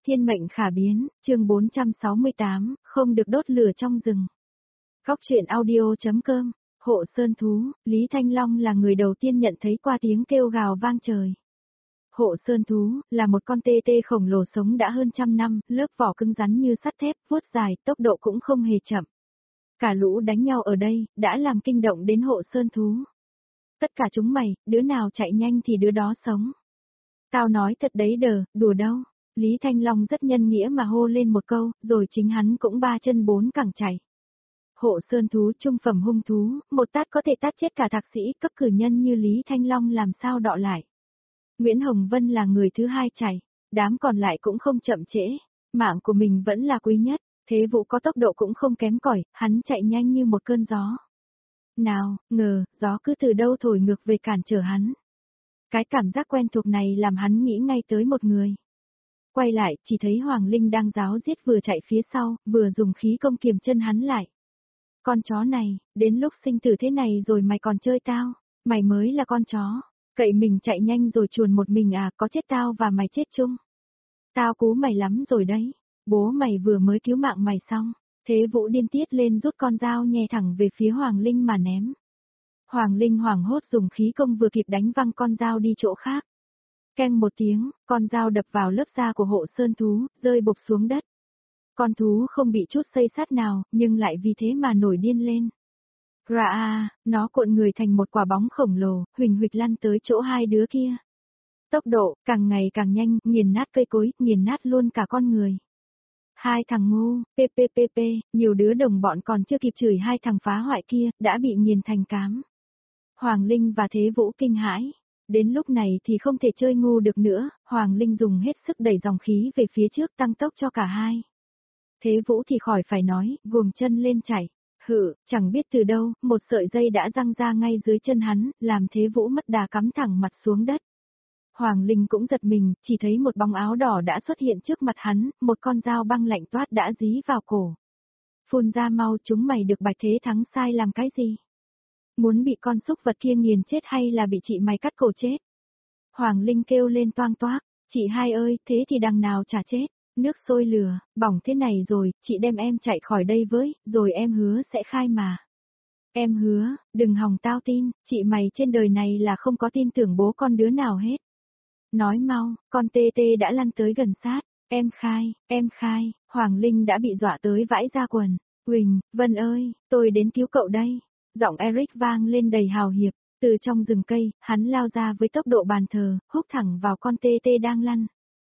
Thiên mệnh khả biến, chương 468, không được đốt lửa trong rừng. Góc truyện audio.com, Hộ Sơn Thú, Lý Thanh Long là người đầu tiên nhận thấy qua tiếng kêu gào vang trời. Hộ Sơn Thú, là một con tê tê khổng lồ sống đã hơn trăm năm, lớp vỏ cứng rắn như sắt thép, vuốt dài, tốc độ cũng không hề chậm. Cả lũ đánh nhau ở đây, đã làm kinh động đến Hộ Sơn Thú. Tất cả chúng mày, đứa nào chạy nhanh thì đứa đó sống. Tao nói thật đấy đờ, đùa đâu. Lý Thanh Long rất nhân nghĩa mà hô lên một câu, rồi chính hắn cũng ba chân bốn cẳng chạy. Hộ Sơn Thú trung phẩm hung thú, một tát có thể tát chết cả thạc sĩ cấp cử nhân như Lý Thanh Long làm sao đọ lại. Nguyễn Hồng Vân là người thứ hai chạy, đám còn lại cũng không chậm trễ, mạng của mình vẫn là quý nhất, Thế Vũ có tốc độ cũng không kém cỏi, hắn chạy nhanh như một cơn gió. Nào, ngờ, gió cứ từ đâu thổi ngược về cản trở hắn. Cái cảm giác quen thuộc này làm hắn nghĩ ngay tới một người. Quay lại, chỉ thấy Hoàng Linh đang ráo riết vừa chạy phía sau, vừa dùng khí công kiềm chân hắn lại. Con chó này, đến lúc sinh tử thế này rồi mày còn chơi tao, mày mới là con chó, cậy mình chạy nhanh rồi chuồn một mình à, có chết tao và mày chết chung. Tao cứu mày lắm rồi đấy, bố mày vừa mới cứu mạng mày xong. Thế Vũ điên tiết lên rút con dao nhè thẳng về phía Hoàng Linh mà ném. Hoàng Linh hoảng hốt dùng khí công vừa kịp đánh văng con dao đi chỗ khác. Keng một tiếng, con dao đập vào lớp da của Hộ Sơn Thú, rơi bộp xuống đất. Con thú không bị chút xây sát nào, nhưng lại vì thế mà nổi điên lên. Ra, nó cuộn người thành một quả bóng khổng lồ, huỳnh huỵch lăn tới chỗ hai đứa kia. Tốc độ, càng ngày càng nhanh, nghiền nát cây cối, nghiền nát luôn cả con người. Hai thằng ngu, ppp, nhiều đứa đồng bọn còn chưa kịp chửi hai thằng phá hoại kia, đã bị nghiền thành cám. Hoàng Linh và Thế Vũ kinh hãi. Đến lúc này thì không thể chơi ngu được nữa, Hoàng Linh dùng hết sức đẩy dòng khí về phía trước tăng tốc cho cả hai. Thế Vũ thì khỏi phải nói, guồng chân lên chạy. Chẳng biết từ đâu, một sợi dây đã giăng ra ngay dưới chân hắn, làm Thế Vũ mất đà cắm thẳng mặt xuống đất. Hoàng Linh cũng giật mình, chỉ thấy một bóng áo đỏ đã xuất hiện trước mặt hắn, một con dao băng lạnh toát đã dí vào cổ. Phun ra mau, chúng mày được Bạch Thế Thắng sai làm cái gì? Muốn bị con súc vật kia nghiền chết hay là bị chị mày cắt cổ chết? Hoàng Linh kêu lên toang toác, chị hai ơi, thế thì đằng nào chả chết, nước sôi lửa, bỏng thế này rồi, chị đem em chạy khỏi đây với, rồi em hứa sẽ khai mà. Em hứa, đừng hòng tao tin, chị mày trên đời này là không có tin tưởng bố con đứa nào hết. Nói mau, con tê tê đã lăn tới gần sát, em khai, Hoàng Linh đã bị dọa tới vãi ra quần. Quỳnh, Vân ơi, tôi đến cứu cậu đây. Giọng Eric vang lên đầy hào hiệp, từ trong rừng cây, hắn lao ra với tốc độ bàn thờ, húc thẳng vào con tê tê đang lăn.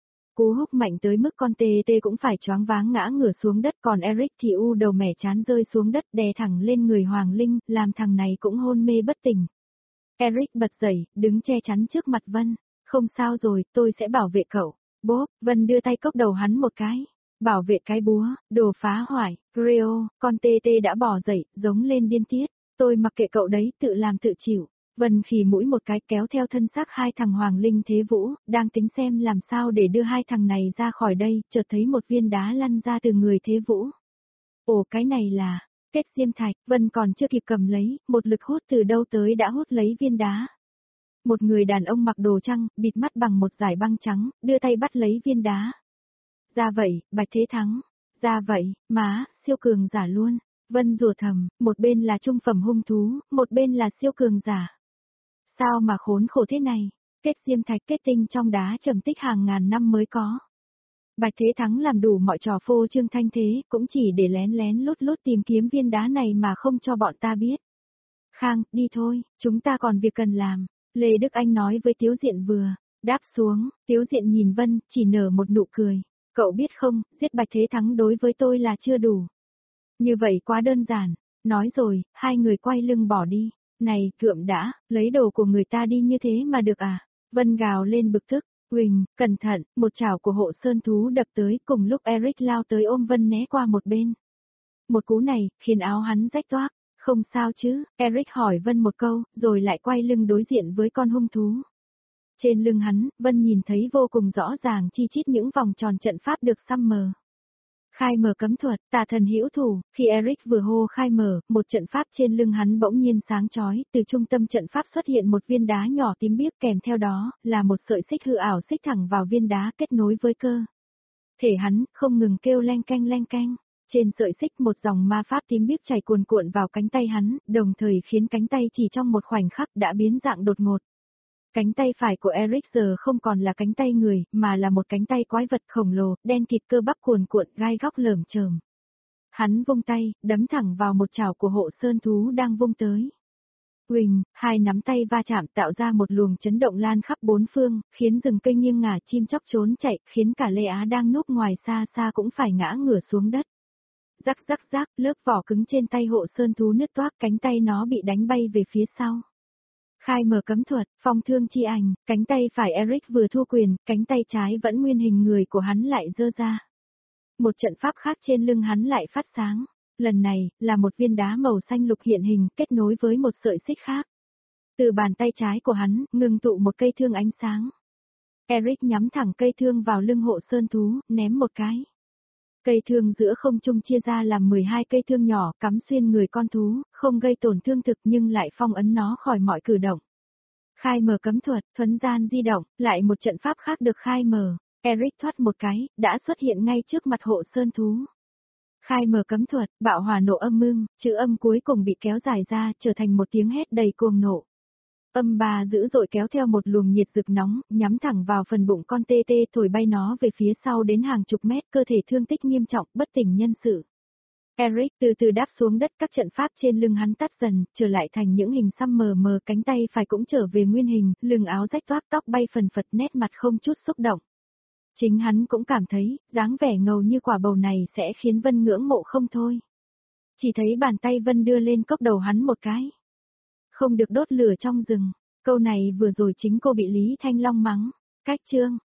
Cú húc mạnh tới mức con tê tê cũng phải choáng váng ngã ngửa xuống đất, còn Eric thì u đầu mẻ chán rơi xuống đất đè thẳng lên người Hoàng Linh, làm thằng này cũng hôn mê bất tỉnh. Eric bật dậy, đứng che chắn trước mặt Vân. Không sao rồi, tôi sẽ bảo vệ cậu. Bốp, Vân đưa tay cốc đầu hắn một cái. Bảo vệ cái búa, đồ phá hoại. Rio, con tê tê đã bỏ dậy, giống lên điên tiết. Tôi mặc kệ cậu đấy, tự làm tự chịu. Vân khì mũi một cái kéo theo thân xác hai thằng Hoàng Linh Thế Vũ, đang tính xem làm sao để đưa hai thằng này ra khỏi đây, chợt thấy một viên đá lăn ra từ người Thế Vũ. Ồ, cái này là kết diêm thạch, Vân còn chưa kịp cầm lấy, một lực hút từ đâu tới đã hút lấy viên đá. Một người đàn ông mặc đồ trắng, bịt mắt bằng một dải băng trắng, đưa tay bắt lấy viên đá. Ra vậy, Bạch Thế Thắng. Ra vậy, má, siêu cường giả luôn. Vân rủa thầm, một bên là trung phẩm hung thú, một bên là siêu cường giả. Sao mà khốn khổ thế này? Kết diêm thạch kết tinh trong đá trầm tích hàng ngàn năm mới có. Bạch Thế Thắng làm đủ mọi trò phô trương thanh thế, cũng chỉ để lén lén lút lút tìm kiếm viên đá này mà không cho bọn ta biết. Khang, đi thôi, chúng ta còn việc cần làm. Lê Đức Anh nói với Tiếu Diện vừa. Đáp xuống, Tiếu Diện nhìn Vân, chỉ nở một nụ cười. Cậu biết không, giết Bạch Thế Thắng đối với tôi là chưa đủ. Như vậy quá đơn giản. Nói rồi, hai người quay lưng bỏ đi. Này, cượm đã, lấy đồ của người ta đi như thế mà được à? Vân gào lên bực tức. Quỳnh, cẩn thận, một chảo của Hộ Sơn Thú đập tới, cùng lúc Eric lao tới ôm Vân né qua một bên. Một cú này, khiến áo hắn rách toác. Không sao chứ, Eric hỏi Vân một câu, rồi lại quay lưng đối diện với con hung thú. Trên lưng hắn, Vân nhìn thấy vô cùng rõ ràng chi chít những vòng tròn trận pháp được xăm mờ. Khai mở cấm thuật, tà thần hữu thủ, khi Eric vừa hô khai mở, một trận pháp trên lưng hắn bỗng nhiên sáng chói, từ trung tâm trận pháp xuất hiện một viên đá nhỏ tím biếc kèm theo đó, là một sợi xích hư ảo xích thẳng vào viên đá kết nối với cơ Thể hắn không ngừng kêu leng keng leng keng. Trên sợi xích một dòng ma pháp tím biếc chảy cuồn cuộn vào cánh tay hắn, đồng thời khiến cánh tay chỉ trong một khoảnh khắc đã biến dạng đột ngột. Cánh tay phải của Eric giờ không còn là cánh tay người, mà là một cánh tay quái vật khổng lồ, đen kịt cơ bắp cuồn cuộn, gai góc lởm chởm. Hắn vung tay, đấm thẳng vào một chảo của hộ sơn thú đang vung tới. Huỳnh, hai nắm tay va chạm tạo ra một luồng chấn động lan khắp bốn phương, khiến rừng cây nghiêng ngả, chim chóc trốn chạy, khiến cả Lê Á đang núp ngoài xa xa cũng phải ngã ngửa xuống đất. Rắc rắc rắc, lớp vỏ cứng trên tay hộ sơn thú nứt toác, cánh tay nó bị đánh bay về phía sau. Khai mở cấm thuật, phong thương chi ảnh, cánh tay phải Eric vừa thu quyền, cánh tay trái vẫn nguyên hình người của hắn lại giơ ra. Một trận pháp khác trên lưng hắn lại phát sáng. Lần này, là một viên đá màu xanh lục hiện hình, kết nối với một sợi xích khác. Từ bàn tay trái của hắn, ngưng tụ một cây thương ánh sáng. Eric nhắm thẳng cây thương vào lưng hộ sơn thú, ném một cái. Cây thương giữa không trung chia ra làm 12 cây thương nhỏ, cắm xuyên người con thú, không gây tổn thương thực nhưng lại phong ấn nó khỏi mọi cử động. Khai mở cấm thuật, thuấn gian di động, lại một trận pháp khác được khai mở. Eric thoát một cái, đã xuất hiện ngay trước mặt hộ sơn thú. Khai mở cấm thuật, bạo hỏa nổ âm ưng, chữ âm cuối cùng bị kéo dài ra, trở thành một tiếng hét đầy cuồng nộ. Âm ba dữ dội kéo theo một luồng nhiệt rực nóng, nhắm thẳng vào phần bụng con tê tê, thổi bay nó về phía sau đến hàng chục mét, cơ thể thương tích nghiêm trọng, bất tỉnh nhân sự. Eric từ từ đáp xuống đất, các trận pháp trên lưng hắn tắt dần, trở lại thành những hình xăm mờ mờ, cánh tay phải cũng trở về nguyên hình, lưng áo rách toác, tóc bay phần phật, nét mặt không chút xúc động. Chính hắn cũng cảm thấy, dáng vẻ ngầu như quả bầu này sẽ khiến Vân ngưỡng mộ không thôi. Chỉ thấy bàn tay Vân đưa lên cốc đầu hắn một cái. Không được đốt lửa trong rừng, câu này vừa rồi chính cô bị Lý Thanh Long mắng. Cách chương.